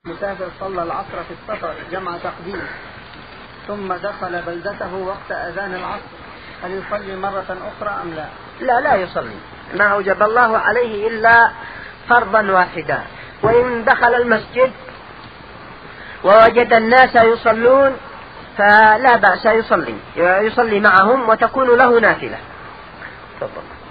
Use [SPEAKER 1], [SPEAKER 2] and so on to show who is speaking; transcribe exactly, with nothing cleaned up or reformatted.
[SPEAKER 1] مسافر صلى العصر في السفر جمع تقديم ثم دخل بلدته وقت أذان العصر، هل يصلي مرة أخرى أم لا؟
[SPEAKER 2] لا لا يصلي، ما أوجب الله عليه إلا فرضا واحدا. وإن دخل المسجد ووجد الناس يصلون فلا بأس يصلي يصلي معهم وتكون له نافلة. تفضل.